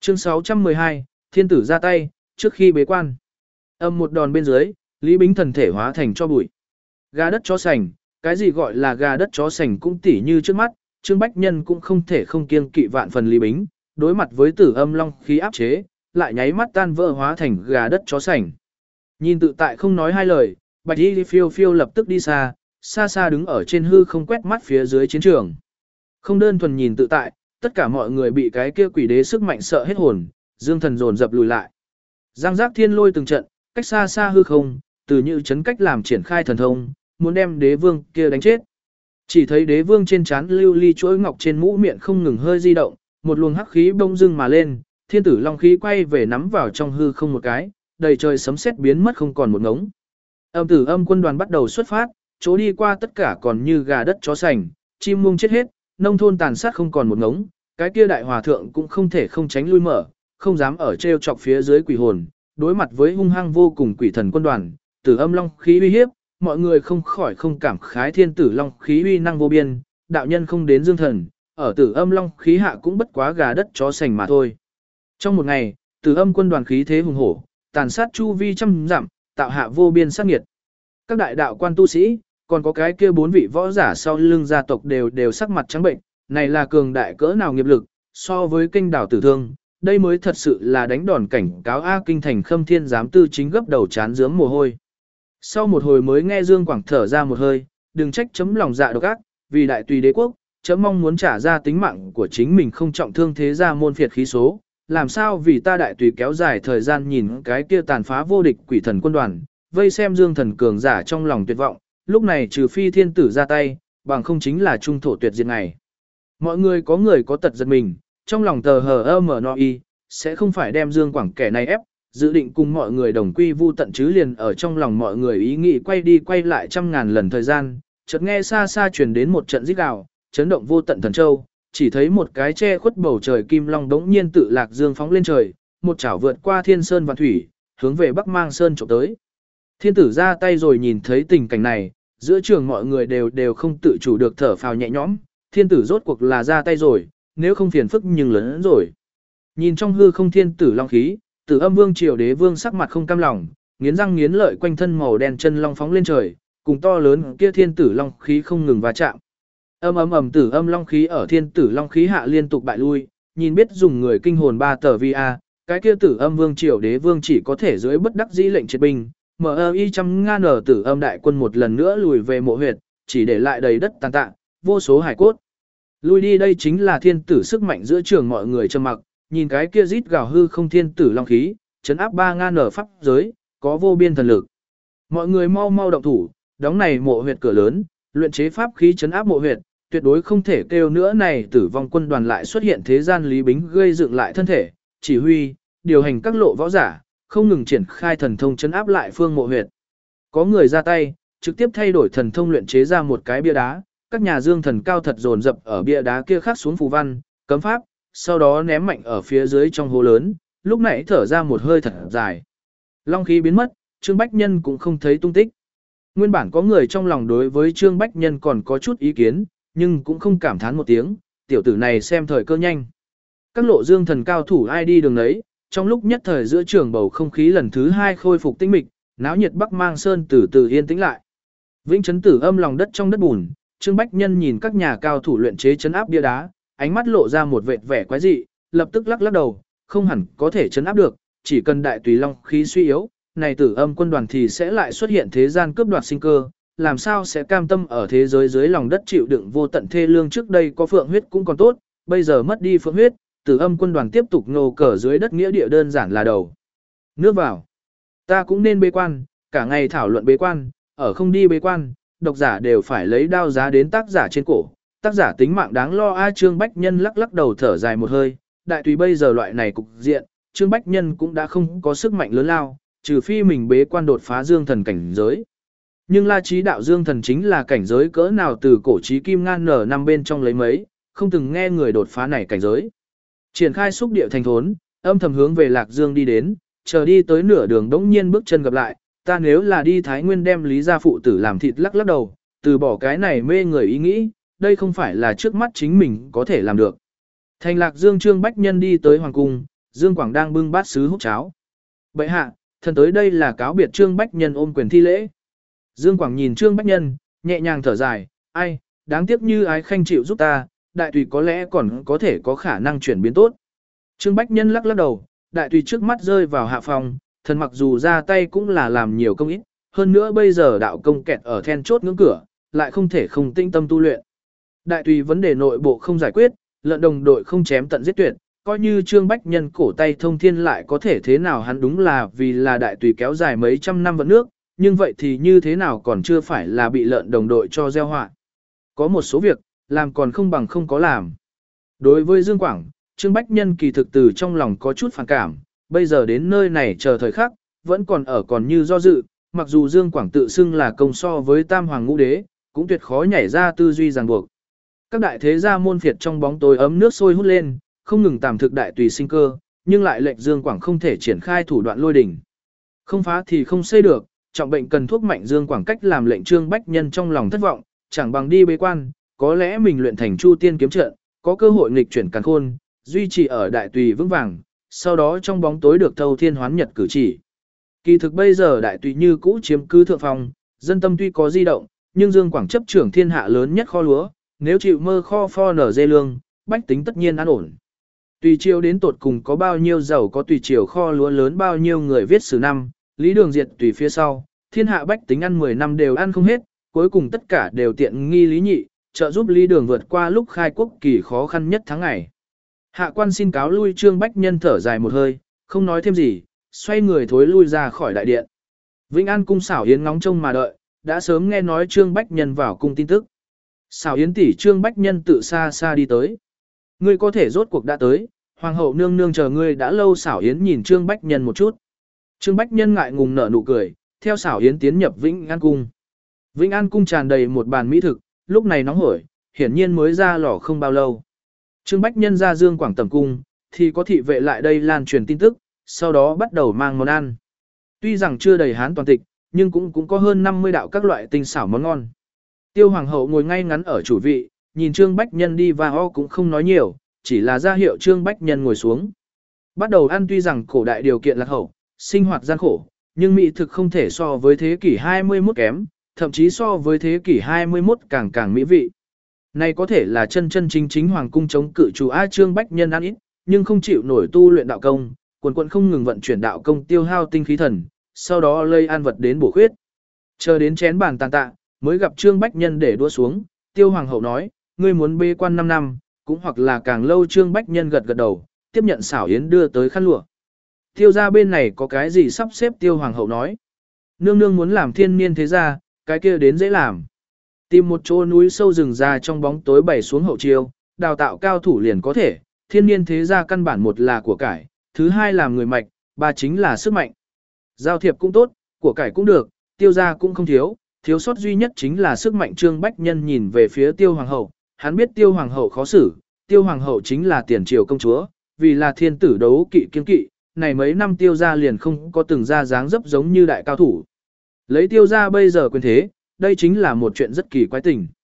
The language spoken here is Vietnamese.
Chương 612, Thiên tử ra tay, trước khi bế quan. Âm một đòn bên dưới, Lý Bính thần thể hóa thành cho bụi. Gà đất chó sành, cái gì gọi là gà đất chó sành cũng tỉ như trước mắt, Trương Bách Nhân cũng không thể không kiêng kỵ vạn phần Lý Bính, đối mặt với tử âm long khí áp chế, lại nháy mắt tan vỡ hóa thành gà đất chó sành. Nhìn tự tại không nói hai lời, Bạch Y phiêu phiêu lập tức đi xa, xa xa đứng ở trên hư không quét mắt phía dưới chiến trường. Không đơn thuần nhìn tự tại, tất cả mọi người bị cái kia quỷ đế sức mạnh sợ hết hồn, dương thần dồn dập lùi lại. Giang giác thiên lôi từng trận, cách xa xa hư không, từ như chấn cách làm triển khai thần thông, muốn đem đế vương kia đánh chết. Chỉ thấy đế vương trên trán lưu ly chuỗi ngọc trên mũ miệng không ngừng hơi di động, một luồng hắc khí bông dưng mà lên, thiên tử long khí quay về nắm vào trong hư không một cái, đầy trời sấm sét biến mất không còn một ngống. Âm tử âm quân đoàn bắt đầu xuất phát, chỗ đi qua tất cả còn như gà đất chó sành, chim muông chết hết, nông thôn tàn sát không còn một ngống, cái kia đại hòa thượng cũng không thể không tránh lui mở, không dám ở treo chọc phía dưới quỷ hồn, đối mặt với hung hăng vô cùng quỷ thần quân đoàn, tử âm long khí uy hiếp, mọi người không khỏi không cảm khái thiên tử long khí uy năng vô biên, đạo nhân không đến dương thần, ở tử âm long khí hạ cũng bất quá gà đất chó sành mà thôi. Trong một ngày, tử âm quân đoàn khí thế hùng hổ, tàn sát chu vi trăm dặm, tạo hạ vô biên sát nghiệt. Các đại đạo quan tu sĩ, còn có cái kia 4 vị võ giả sau lưng gia tộc đều sắc mặt trắng bệnh, này là cường đại cỡ nào nghiệp lực, so với kinh đảo tử thương, đây mới thật sự là đánh đòn cảnh cáo A Kinh thành Khâm Thiên giám tư chính gấp đầu chán rướm mồ hôi. Sau một hồi mới nghe Dương Quảng thở ra một hơi, đừng trách chấm lòng dạ độc ác, vì đại tùy đế quốc, chấm mong muốn trả ra tính mạng của chính mình không trọng thương thế gia môn phiệt khí số, làm sao vì ta đại tùy kéo dài thời gian nhìn cái kia tàn phá vô địch quỷ thần quân đoàn, vây xem Dương thần cường giả trong lòng tuyệt vọng, lúc này trừ phi thiên tử ra tay, bằng không chính là trung thổ tuyệt diệt ngày. Mọi người có tật giật mình, trong lòng tờ hờ mở no y, sẽ không phải đem Dương Quảng kẻ này ép, dự định cùng mọi người đồng quy vu tận chứ liền ở trong lòng mọi người ý nghĩ quay đi quay lại trăm ngàn lần thời gian, chợt nghe xa xa truyền đến một trận rít gào, chấn động vô tận thần châu, chỉ thấy một cái che khuất bầu trời kim long đống nhiên tự lạc dương phóng lên trời, một chảo vượt qua thiên sơn và thủy, hướng về Bắc Mang Sơn chụp tới. Thiên tử ra tay rồi nhìn thấy tình cảnh này, giữa trường mọi người đều không tự chủ được thở phào nhẹ nhõm, thiên tử rốt cuộc là ra tay rồi, nếu không phiền phức nhưng lớn hơn rồi. Nhìn trong hư không thiên tử long khí, Tử Âm Vương Triều Đế Vương sắc mặt không cam lòng, nghiến răng nghiến lợi quanh thân màu đen chân long phóng lên trời, cùng to lớn kia thiên tử long khí không ngừng va chạm. Ầm tử âm long khí ở thiên tử long khí hạ liên tục bại lui, nhìn biết dùng người kinh hồn 3 tờ VA, cái kia Tử Âm Vương Triều Đế Vương chỉ có thể dưới bất đắc dĩ lệnh triệt binh, MI trăm ngàn ở Tử Âm đại quân một lần nữa lùi về mộ huyệt, chỉ để lại đầy đất tàn tạ, vô số hải cốt. Lui đi đây chính là thiên tử sức mạnh giữa trường mọi người trầm mặc, nhìn cái kia rít gào hư không thiên tử long khí, chấn áp 3000 ở pháp giới, có vô biên thần lực. Mọi người mau mau động thủ, đóng này mộ huyệt cửa lớn, luyện chế pháp khí chấn áp mộ huyệt, tuyệt đối không thể kêu nữa này tử vong quân đoàn lại xuất hiện thế gian Lý Bính gây dựng lại thân thể, chỉ huy, điều hành các lộ võ giả, không ngừng triển khai thần thông chấn áp lại phương mộ huyệt. Có người ra tay, trực tiếp thay đổi thần thông luyện chế ra một cái bia đá, các nhà dương thần cao thật dồn dập ở bia đá kia khắc xuống phù văn, cấm pháp, sau đó ném mạnh ở phía dưới trong hố lớn, lúc nãy thở ra một hơi thật dài. Long khí biến mất, Trương Bách Nhân cũng không thấy tung tích. Nguyên bản có người trong lòng đối với Trương Bách Nhân còn có chút ý kiến, nhưng cũng không cảm thán một tiếng, tiểu tử này xem thời cơ nhanh. Các lộ dương thần cao thủ ai đi đường đấy, trong lúc nhất thời giữa trường bầu không khí lần thứ 2 khôi phục tĩnh mịch, náo nhiệt Bắc Mang Sơn từ từ yên tĩnh lại. Vĩnh chấn tử âm lòng đất trong đất bùn, Trương Bách Nhân nhìn các nhà cao thủ luyện chế chấn áp bia đá, ánh mắt lộ ra một vệt vẻ quái dị, lập tức lắc đầu, không hẳn có thể chấn áp được, chỉ cần đại tùy long khí suy yếu, này tử âm quân đoàn thì sẽ lại xuất hiện thế gian cướp đoạt sinh cơ, làm sao sẽ cam tâm ở thế giới dưới lòng đất chịu đựng vô tận thê lương. Trước đây có phượng huyết cũng còn tốt, bây giờ mất đi phượng huyết, tử âm quân đoàn tiếp tục nô cờ dưới đất nghĩa địa đơn giản là đầu nước vào. Ta cũng nên bế quan, cả ngày thảo luận bế quan, ở không đi bế quan, độc giả đều phải lấy đao giá đến tác giả trên cổ, tác giả tính mạng đáng lo. Trương Bách Nhân lắc đầu thở dài một hơi, đại tùy bây giờ loại này cục diện, Trương Bách Nhân cũng đã không có sức mạnh lớn lao, trừ phi mình bế quan đột phá dương thần cảnh giới. Nhưng La Chí đạo dương thần chính là cảnh giới cỡ nào từ cổ chí kim ngan nở năm bên trong lấy mấy, không từng nghe người đột phá này cảnh giới. Triển khai xúc địa thành thốn, âm thầm hướng về Lạc Dương đi đến, chờ đi tới nửa đường đống nhiên bước chân gặp lại, ta nếu là đi Thái Nguyên đem Lý gia phụ tử làm thịt lắc đầu, từ bỏ cái này mê người ý nghĩ, đây không phải là trước mắt chính mình có thể làm được. Thành Lạc Dương Trương Bách Nhân đi tới Hoàng Cung, Dương Quảng đang bưng bát sứ hút cháo. Bệ hạ, thần tới đây là cáo biệt Trương Bách Nhân ôm quyền thi lễ. Dương Quảng nhìn Trương Bách Nhân, nhẹ nhàng thở dài, ai, đáng tiếc như ái khanh chịu giúp ta, đại tùy có lẽ còn có thể có khả năng chuyển biến tốt. Trương Bách Nhân lắc lắc đầu, đại tùy trước mắt rơi vào hạ phòng, thần mặc dù ra tay cũng là làm nhiều công ít, hơn nữa bây giờ đạo công kẹt ở then chốt ngưỡng cửa, lại không thể không tinh tâm tu luyện. Đại tùy vấn đề nội bộ không giải quyết, lợn đồng đội không chém tận giết tuyệt, coi như Trương Bách Nhân cổ tay thông thiên lại có thể thế nào, hắn đúng là vì là đại tùy kéo dài mấy trăm năm vận nước, nhưng vậy thì như thế nào còn chưa phải là bị lợn đồng đội cho gieo họa. Có một số việc, làm còn không bằng không có làm. Đối với Dương Quảng, Trương Bách Nhân kỳ thực từ trong lòng có chút phản cảm, bây giờ đến nơi này chờ thời khắc, vẫn còn như do dự, mặc dù Dương Quảng tự xưng là công so với Tam Hoàng Ngũ Đế, cũng tuyệt khó nhảy ra tư duy ràng buộc. Các đại thế gia môn phiệt trong bóng tối ấm nước sôi hút lên, không ngừng tạm thực đại tùy sinh cơ, nhưng lại lệnh Dương Quảng không thể triển khai thủ đoạn lôi đỉnh. Không phá thì không xây được, trọng bệnh cần thuốc mạnh. Dương Quảng cách làm lệnh Trương Bách Nhân trong lòng thất vọng, chẳng bằng đi bế quan, có lẽ mình luyện thành Chu Tiên kiếm trận, có cơ hội nghịch chuyển càn khôn, duy trì ở đại tùy vững vàng, sau đó trong bóng tối được thâu thiên hoán nhật cử chỉ. Kỳ thực bây giờ đại tùy như cũ chiếm cứ thượng phòng, dân tâm tuy có di động, nhưng Dương Quảng chấp trưởng thiên hạ lớn nhất kho lúa, nếu chịu mơ kho pho nở dê lương, bách tính tất nhiên an ổn. Tùy triều đến tột cùng có bao nhiêu giàu có tùy triều kho lúa lớn bao nhiêu người viết sử năm, Lý Đường diệt tùy phía sau, thiên hạ bách tính ăn 10 năm đều ăn không hết, cuối cùng tất cả đều tiện nghi Lý Nhị, trợ giúp Lý Đường vượt qua lúc khai quốc kỳ khó khăn nhất tháng ngày. Hạ quan xin cáo lui. Trương Bách Nhân thở dài một hơi, không nói thêm gì, xoay người thối lui ra khỏi đại điện. Vĩnh An cung Xảo Yến ngóng trông mà đợi, đã sớm nghe nói Trương Bách Nhân vào cung tin tức. Xảo Yến tỷ, Trương Bách Nhân tự xa xa đi tới. Ngươi có thể rốt cuộc đã tới, hoàng hậu nương nương chờ ngươi đã lâu. Xảo Yến nhìn Trương Bách Nhân một chút. Trương Bách Nhân ngại ngùng nở nụ cười, theo Xảo Yến tiến nhập Vĩnh An cung. Vĩnh An cung tràn đầy một bàn mỹ thực, lúc này nóng hổi, hiển nhiên mới ra lò không bao lâu. Trương Bách Nhân ra Dương Quảng tầm cung, thì có thị vệ lại đây lan truyền tin tức, sau đó bắt đầu mang món ăn. Tuy rằng chưa đầy hán toàn tịch, nhưng cũng có hơn 50 đạo các loại tinh xảo món ngon. Tiêu hoàng hậu ngồi ngay ngắn ở chủ vị, nhìn Trương Bách Nhân đi và ho cũng không nói nhiều, chỉ là ra hiệu Trương Bách Nhân ngồi xuống. Bắt đầu ăn. Tuy rằng cổ đại điều kiện lạc hậu, sinh hoạt gian khổ, nhưng mỹ thực không thể so với thế kỷ 21 kém, thậm chí so với thế kỷ 21 càng mỹ vị. Này có thể là chân chính hoàng cung chống cự chủ A. Trương Bách Nhân ăn ít, nhưng không chịu nổi tu luyện đạo công, quần không ngừng vận chuyển đạo công tiêu hao tinh khí thần, sau đó lây ăn vật đến bổ khuyết. Chờ đến chén bàn tàn tạ, mới gặp Trương Bách Nhân để đua xuống, Tiêu hoàng hậu nói, ngươi muốn bế quan 5 năm, cũng hoặc là càng lâu. Trương Bách Nhân gật đầu, tiếp nhận Xảo Yến đưa tới khăn lụa. Tiêu gia bên này có cái gì sắp xếp? Tiêu hoàng hậu nói, nương nương muốn làm thiên niên thế gia, cái kia đến dễ làm. Tìm một chỗ núi sâu rừng ra trong bóng tối bày xuống hậu chiêu, đào tạo cao thủ liền có thể. Thiên niên thế gia căn bản một là của cải, thứ hai làm người mạch, ba chính là sức mạnh. Giao thiệp cũng tốt, của cải cũng được, Tiêu gia cũng không thiếu, thiếu sót duy nhất chính là sức mạnh. Trương Bách Nhân nhìn về phía Tiêu hoàng hậu, hắn biết Tiêu hoàng hậu khó xử, Tiêu hoàng hậu chính là tiền triều công chúa, vì là thiên tử đấu kỵ kiên kỵ, này mấy năm Tiêu gia liền không có từng ra dáng dấp giống như đại cao thủ. Lấy Tiêu gia bây giờ quyền thế, đây chính là một chuyện rất kỳ quái tình.